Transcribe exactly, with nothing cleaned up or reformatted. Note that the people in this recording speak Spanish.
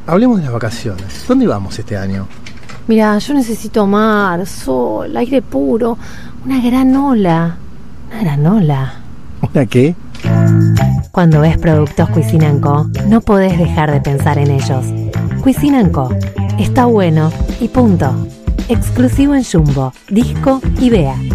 hablemos de las vacaciones. ¿Dónde vamos este año? Mira, yo necesito mar, sol, aire puro, una gran ola. Una gran ola. ¿Una qué? Cuando ves productos Cuisine and Co, no podés dejar de pensar en ellos. Cuisine and Co. Está bueno y punto. Exclusivo en Jumbo, Disco y Bea.